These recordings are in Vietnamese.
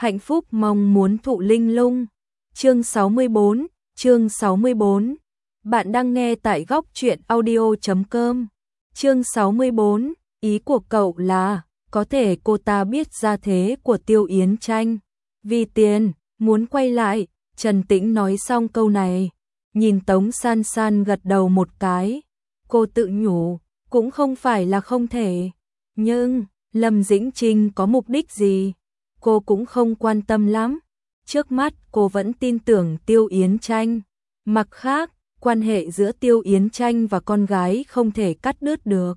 hạnh phúc mong muốn thụ linh lung. Chương 64. Bạn đang nghe tại góc truyện audio.com. Chương 64. Ý của cậu là có thể cô ta biết gia thế của Tiêu Yến Tranh, vì tiền muốn quay lại. Trần Tĩnh nói xong câu này, nhìn Tống San San gật đầu một cái. Cô tự nhủ, cũng không phải là không thể, nhưng Lâm Dĩnh Trinh có mục đích gì, cô cũng không quan tâm lắm. Trước mắt cô vẫn tin tưởng Tiêu Yến Tranh. Mặt khác, quan hệ giữa Tiêu Yến Tranh và con gái không thể cắt đứt được.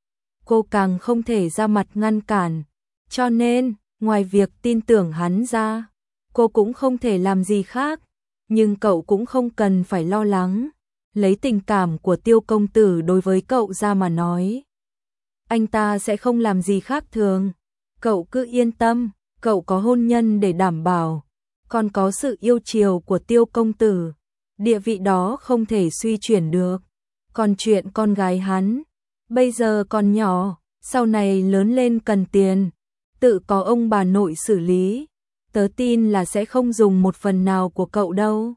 Cô càng không thể ra mặt ngăn cản, cho nên, ngoài việc tin tưởng hắn ra, cô cũng không thể làm gì khác. Nhưng cậu cũng không cần phải lo lắng, lấy tình cảm của Tiêu công tử đối với cậu ra mà nói, anh ta sẽ không làm gì khác thường. Cậu cứ yên tâm, cậu có hôn nhân để đảm bảo, còn có sự yêu chiều của Tiêu công tử, địa vị đó không thể suy chuyển được. Còn chuyện con gái hắn, bây giờ còn nhỏ, sau này lớn lên cần tiền, tự có ông bà nội xử lý. Tớ tin là sẽ không dùng một phần nào của cậu đâu.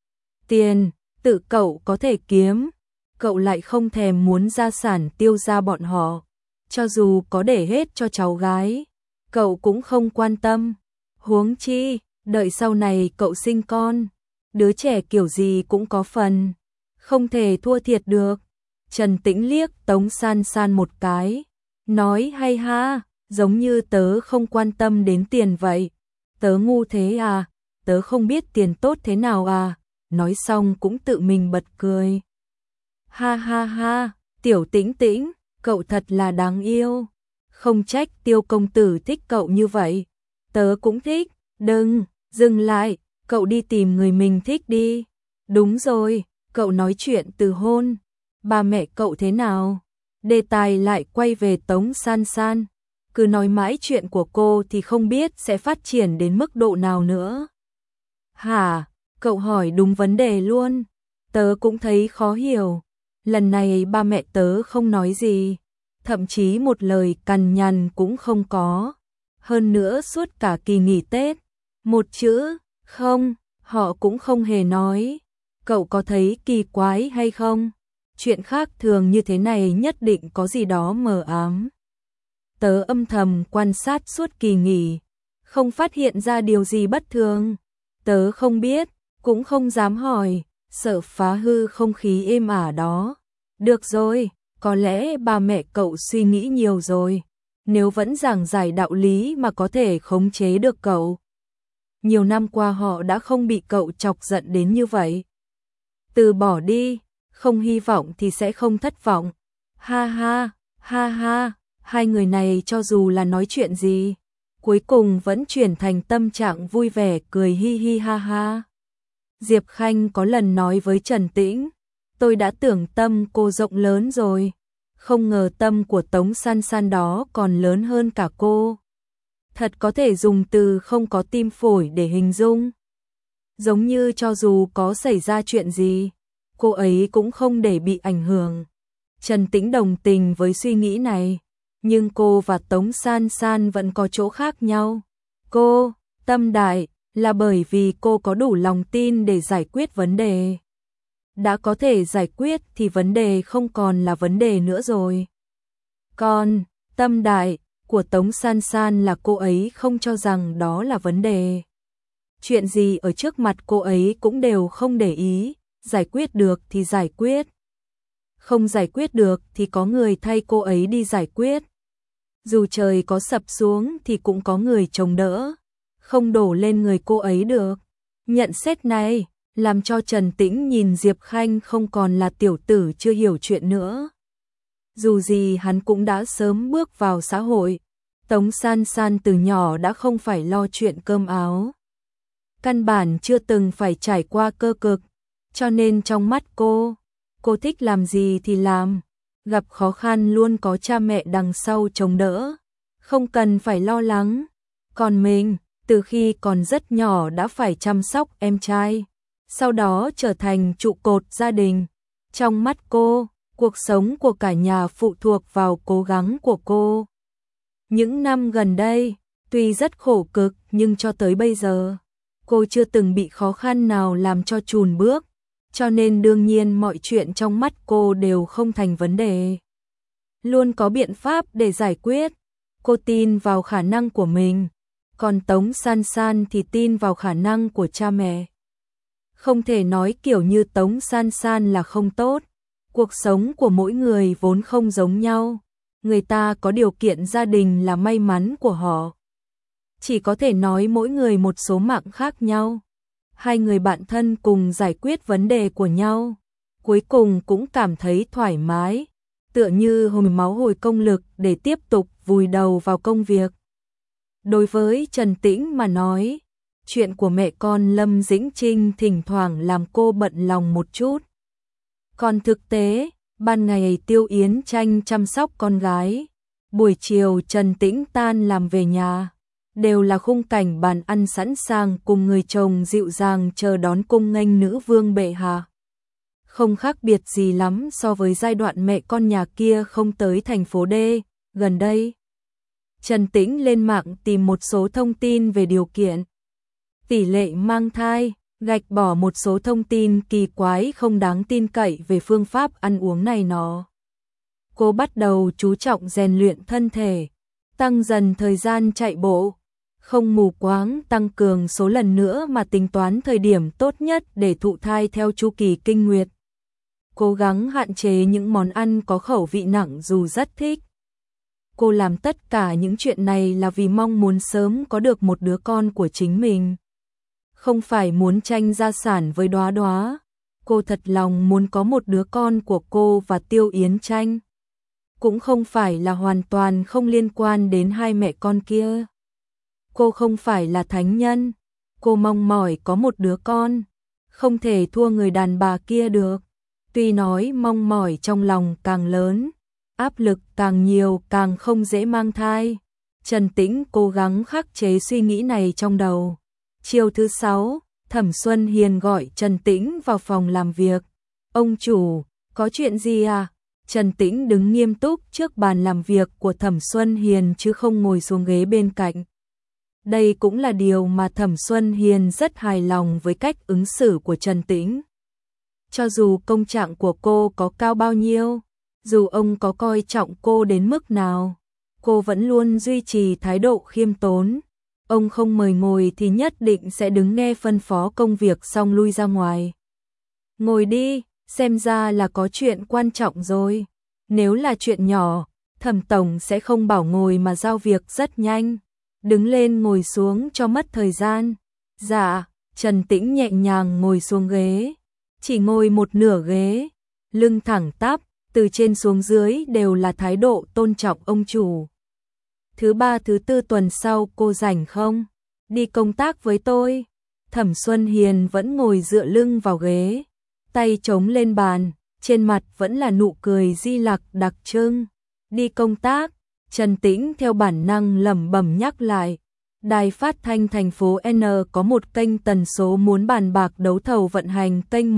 Tiền, tự cậu có thể kiếm, cậu lại không thèm muốn gia sản Tiêu gia bọn họ. Cho dù có để hết cho cháu gái, cậu cũng không quan tâm. Huống chi, đợi sau này cậu sinh con, đứa trẻ kiểu gì cũng có phần, không thể thua thiệt được. Trần Tĩnh liếc Tống San San một cái, nói hay ha, giống như tớ không quan tâm đến tiền vậy. Tớ ngu thế à, tớ không biết tiền tốt thế nào à, nói xong cũng tự mình bật cười. Ha ha ha, Tiểu Tĩnh Tĩnh, cậu thật là đáng yêu, không trách Tiêu công tử thích cậu như vậy, tớ cũng thích. Đừng, dừng lại, cậu đi tìm người mình thích đi. Đúng rồi, cậu nói chuyện từ hôn, ba mẹ cậu thế nào? Đề tài lại quay về Tống San San. Cứ nói mãi chuyện của cô thì không biết sẽ phát triển đến mức độ nào nữa. Hả, cậu hỏi đúng vấn đề luôn. Tớ cũng thấy khó hiểu. Lần này ba mẹ tớ không nói gì, thậm chí một lời cằn nhằn cũng không có. Hơn nữa suốt cả kỳ nghỉ Tết, một chữ không họ cũng không hề nói. Cậu có thấy kỳ quái hay không? Chuyện khác thường như thế này nhất định có gì đó mờ ám. Tớ âm thầm quan sát suốt kỳ nghỉ, không phát hiện ra điều gì bất thường. Tớ không biết, cũng không dám hỏi, sợ phá hư không khí êm ả đó. Được rồi, có lẽ ba mẹ cậu suy nghĩ nhiều rồi, nếu vẫn giảng giải đạo lý mà có thể khống chế được cậu. Nhiều năm qua họ đã không bị cậu chọc giận đến như vậy. Từ bỏ đi, không hy vọng thì sẽ không thất vọng. Ha ha, ha ha. Hai người này cho dù là nói chuyện gì, cuối cùng vẫn chuyển thành tâm trạng vui vẻ cười hi hi ha ha. Diệp Khanh có lần nói với Trần Tĩnh, tôi đã tưởng tâm cô rộng lớn rồi, không ngờ tâm của Tống San San đó còn lớn hơn cả cô. Thật có thể dùng từ không có tim phổi để hình dung. Giống như cho dù có xảy ra chuyện gì, cô ấy cũng không để bị ảnh hưởng. Trần Tĩnh đồng tình với suy nghĩ này. Nhưng cô và Tống San San vẫn có chỗ khác nhau. Cô, tâm đại, là bởi vì cô có đủ lòng tin để giải quyết vấn đề. Đã có thể giải quyết thì vấn đề không còn là vấn đề nữa rồi. Còn, tâm đại, của Tống San San là cô ấy không cho rằng đó là vấn đề. Chuyện gì ở trước mặt cô ấy cũng đều không để ý, giải quyết được thì giải quyết. Không giải quyết được thì có người thay cô ấy đi giải quyết. Dù trời có sập xuống thì cũng có người chống đỡ, không đổ lên người cô ấy được. Nhận xét này làm cho Trần Tĩnh nhìn Diệp Khanh không còn là tiểu tử chưa hiểu chuyện nữa. Dù gì hắn cũng đã sớm bước vào xã hội, Tống San San từ nhỏ đã không phải lo chuyện cơm áo. Căn bản chưa từng phải trải qua cơ cực, cho nên trong mắt cô thích làm gì thì làm. Gặp khó khăn luôn có cha mẹ đằng sau chống đỡ, không cần phải lo lắng. Còn mình, từ khi còn rất nhỏ đã phải chăm sóc em trai, sau đó trở thành trụ cột gia đình. Trong mắt cô, cuộc sống của cả nhà phụ thuộc vào cố gắng của cô. Những năm gần đây, Tuy rất khổ cực nhưng cho tới bây giờ, cô chưa từng bị khó khăn nào làm cho chùn bước, cho nên đương nhiên mọi chuyện trong mắt cô đều không thành vấn đề. Luôn có biện pháp để giải quyết, cô tin vào khả năng của mình, còn Tống San San thì tin vào khả năng của cha mẹ. Không thể nói kiểu như Tống San San là không tốt, cuộc sống của mỗi người vốn không giống nhau, người ta có điều kiện gia đình là may mắn của họ. Chỉ có thể nói mỗi người một số mạng khác nhau. Hai người bạn thân cùng giải quyết vấn đề của nhau, cuối cùng cũng cảm thấy thoải mái, tựa như hồi máu hồi công lực để tiếp tục vùi đầu vào công việc. Đối với Trần Tĩnh mà nói, chuyện của mẹ con Lâm Dĩnh Trinh thỉnh thoảng làm cô bận lòng một chút. Còn thực tế, ban ngày Tiêu Yến Tranh chăm sóc con gái, buổi chiều Trần Tĩnh tan làm về nhà, đều là khung cảnh bàn ăn sẵn sàng cùng người chồng dịu dàng chờ đón cung nghênh nữ vương bệ hạ. Không khác biệt gì lắm so với giai đoạn mẹ con nhà kia không tới thành phố D. Gần đây, Trần Tĩnh lên mạng tìm một số thông tin về điều kiện, tỷ lệ mang thai, gạch bỏ một số thông tin kỳ quái không đáng tin cậy về phương pháp ăn uống này nọ. Cô bắt đầu chú trọng rèn luyện thân thể, tăng dần thời gian chạy bộ, không mù quáng tăng cường số lần nữa mà tính toán thời điểm tốt nhất để thụ thai theo chu kỳ kinh nguyệt. Cố gắng hạn chế những món ăn có khẩu vị nặng dù rất thích. Cô làm tất cả những chuyện này là vì mong muốn sớm có được một đứa con của chính mình. Không phải muốn tranh gia sản với Đóa Đóa, cô thật lòng muốn có một đứa con của cô và Tiêu Yến Tranh. Cũng không phải là hoàn toàn không liên quan đến hai mẹ con kia. Cô không phải là thánh nhân, cô mong mỏi có một đứa con, không thể thua người đàn bà kia được. Tuy nói mong mỏi trong lòng càng lớn, áp lực càng nhiều càng không dễ mang thai. Trần Tĩnh cố gắng khắc chế suy nghĩ này trong đầu. Chiều thứ 6, Thẩm Xuân Hiền gọi Trần Tĩnh vào phòng làm việc. Ông chủ, có chuyện gì à? Trần Tĩnh đứng nghiêm túc trước bàn làm việc của Thẩm Xuân Hiền chứ không ngồi xuống ghế bên cạnh. Đây cũng là điều mà Thẩm Xuân Hiền rất hài lòng với cách ứng xử của Trần Tĩnh. Cho dù công trạng của cô có cao bao nhiêu, dù ông có coi trọng cô đến mức nào, cô vẫn luôn duy trì thái độ khiêm tốn. Ông không mời ngồi thì nhất định sẽ đứng nghe phân phó công việc xong lui ra ngoài. Ngồi đi, xem ra là có chuyện quan trọng rồi. Nếu là chuyện nhỏ, Thẩm tổng sẽ không bảo ngồi mà giao việc rất nhanh. Đứng lên ngồi xuống cho mất thời gian. Dạ, Trần Tĩnh nhẹ nhàng ngồi xuống ghế. Chỉ ngồi một nửa ghế, lưng thẳng tắp, từ trên xuống dưới đều là thái độ tôn trọng ông chủ. Thứ 3 thứ 4 tuần sau cô rảnh không? Đi công tác với tôi. Thẩm Xuân Hiền vẫn ngồi dựa lưng vào ghế, tay chống lên bàn, trên mặt vẫn là nụ cười di lặc đặc trưng. Đi công tác, Trần Tĩnh theo bản năng lẩm bẩm nhắc lại. Đài phát thanh thành phố N có một kênh tần số muốn bàn bạc đấu thầu vận hành kênh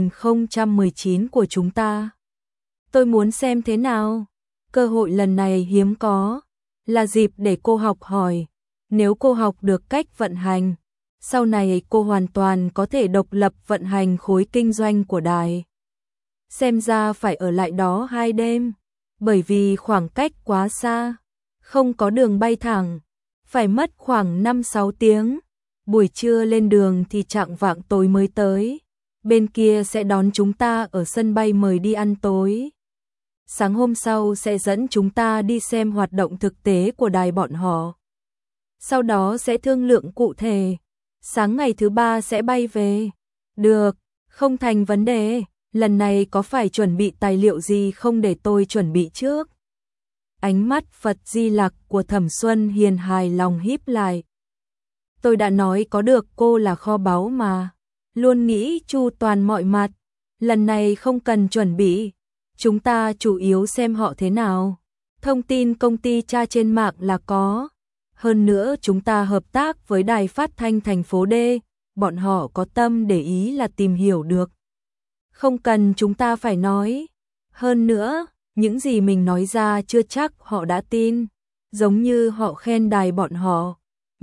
1019 của chúng ta. Tôi muốn xem thế nào. Cơ hội lần này hiếm có, là dịp để cô học hỏi. Nếu cô học được cách vận hành, sau này cô hoàn toàn có thể độc lập vận hành khối kinh doanh của đài. Xem ra phải ở lại đó 2 đêm, bởi vì khoảng cách quá xa, không có đường bay thẳng, phải mất khoảng 5-6 tiếng. Buổi trưa lên đường thì chạng vạng tối mới tới. Bên kia sẽ đón chúng ta ở sân bay mời đi ăn tối. Sáng hôm sau sẽ dẫn chúng ta đi xem hoạt động thực tế của đài bọn họ. Sau đó sẽ thương lượng cụ thể. Sáng ngày thứ 3 sẽ bay về. Được, không thành vấn đề. Lần này có phải chuẩn bị tài liệu gì không để tôi chuẩn bị trước? Ánh mắt Phật Di Lặc của Thẩm Xuân Hiền hài lòng híp lại. Tôi đã nói có được cô là kho báu mà. Luôn nghĩ chu toàn mọi mặt. Lần này không cần chuẩn bị. Chúng ta chủ yếu xem họ thế nào. Thông tin công ty tra trên mạng là có. Hơn nữa chúng ta hợp tác với đài phát thanh thành phố D. Bọn họ có tâm để ý là tìm hiểu được. Không cần chúng ta phải nói. Hơn nữa, những gì mình nói ra chưa chắc họ đã tin. Giống như họ khen đài bọn họ,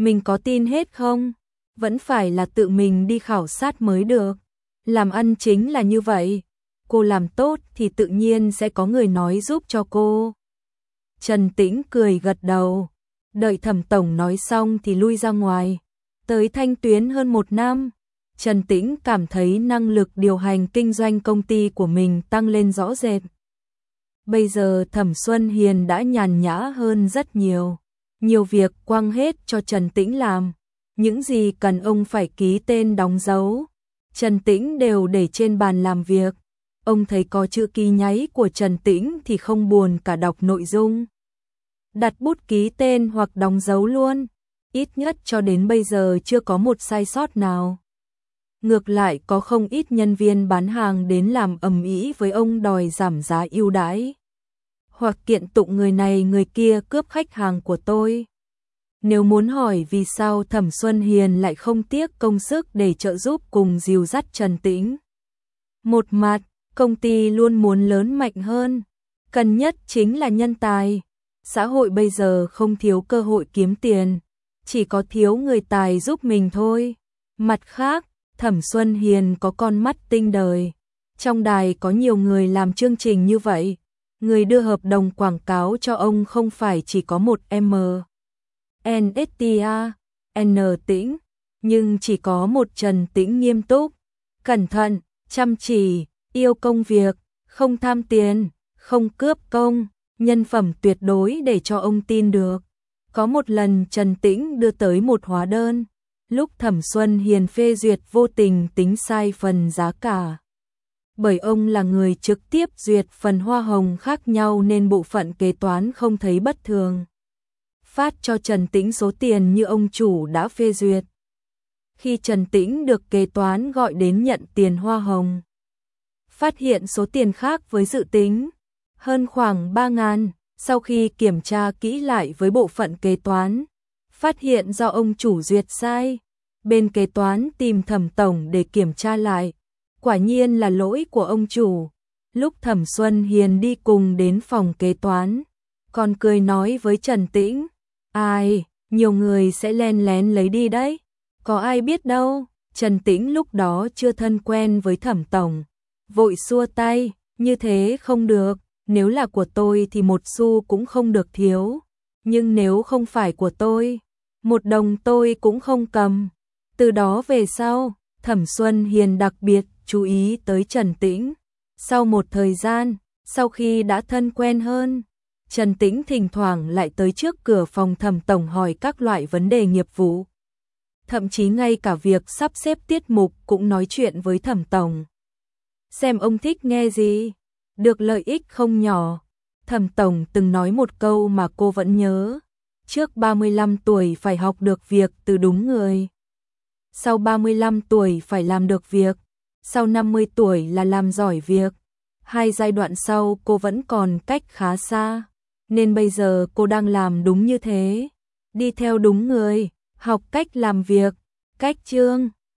Mình có tin hết không? Vẫn phải là tự mình đi khảo sát mới được. Làm ăn chính là như vậy. Cô làm tốt thì tự nhiên sẽ có người nói giúp cho cô. Trần Tĩnh cười gật đầu. Đợi Thẩm tổng nói xong thì lui ra ngoài. Tới Thanh Tuyến hơn 1 năm, Trần Tĩnh cảm thấy năng lực điều hành kinh doanh công ty của mình tăng lên rõ rệt. Bây giờ Thẩm Xuân Hiền đã nhàn nhã hơn rất nhiều. Nhiều việc quăng hết cho Trần Tĩnh làm. Những gì cần ông phải ký tên đóng dấu, Trần Tĩnh đều để trên bàn làm việc. Ông thấy có chữ ký nháy của Trần Tĩnh thì không buồn cả đọc nội dung. Đặt bút ký tên hoặc đóng dấu luôn. Ít nhất cho đến bây giờ chưa có một sai sót nào. Ngược lại có không ít nhân viên bán hàng đến làm ầm ĩ với ông đòi giảm giá ưu đãi. Hoặc kiện tụng người này người kia cướp khách hàng của tôi. Nếu muốn hỏi vì sao Thẩm Xuân Hiền lại không tiếc công sức để trợ giúp cùng dìu dắt Trần Tĩnh. Một mặt, công ty luôn muốn lớn mạnh hơn. Cần nhất chính là nhân tài. Xã hội bây giờ không thiếu cơ hội kiếm tiền. Chỉ có thiếu người tài giúp mình thôi. Mặt khác, Thẩm Xuân Hiền có con mắt tinh đời. Trong đài có nhiều người làm chương trình như vậy. Người đưa hợp đồng quảng cáo cho ông không phải chỉ có một NSTA, N Tĩnh, nhưng chỉ có một Trần Tĩnh nghiêm túc, cẩn thận, chăm chỉ, yêu công việc, không tham tiền, không cướp công, nhân phẩm tuyệt đối để cho ông tin được. Có một lần Trần Tĩnh đưa tới một hóa đơn, lúc Thẩm Xuân Hiền phê duyệt vô tình tính sai phần giá cả. Bởi ông là người trực tiếp duyệt phần hoa hồng khác nhau nên bộ phận kế toán không thấy bất thường. Phát cho Trần Tĩnh số tiền như ông chủ đã phê duyệt. Khi Trần Tĩnh được kế toán gọi đến nhận tiền hoa hồng, phát hiện số tiền khác với dự tính, hơn khoảng 3.000, sau khi kiểm tra kỹ lại với bộ phận kế toán, phát hiện do ông chủ duyệt sai, bên kế toán tìm Thẩm tổng để kiểm tra lại, quả nhiên là lỗi của ông chủ. Lúc Thẩm Xuân Hiền đi cùng đến phòng kế toán, còn cười nói với Trần Tĩnh, ai, nhiều người sẽ len lén lấy đi đấy, có ai biết đâu. Trần Tĩnh lúc đó chưa thân quen với Thẩm tổng, vội xua tay, như thế không được, nếu là của tôi thì một xu cũng không được thiếu, nhưng nếu không phải của tôi, một đồng tôi cũng không cầm. Từ đó về sau, Thẩm Xuân Hiền đặc biệt chú ý tới Trần Tĩnh. Sau một thời gian, sau khi đã thân quen hơn, Trần Tĩnh thỉnh thoảng lại tới trước cửa phòng Thẩm tổng hỏi các loại vấn đề nghiệp vụ. Thậm chí ngay cả việc sắp xếp tiết mục cũng nói chuyện với Thẩm tổng. Xem ông thích nghe gì, được lợi ích không nhỏ. Thẩm tổng từng nói một câu mà cô vẫn nhớ, trước 35 tuổi phải học được việc từ đúng người. Sau 35 tuổi phải làm được việc, sau 50 tuổi là làm giỏi việc. Hai giai đoạn sau cô vẫn còn cách khá xa, nên bây giờ cô đang làm đúng như thế, đi theo đúng người, học cách làm việc, cách chương.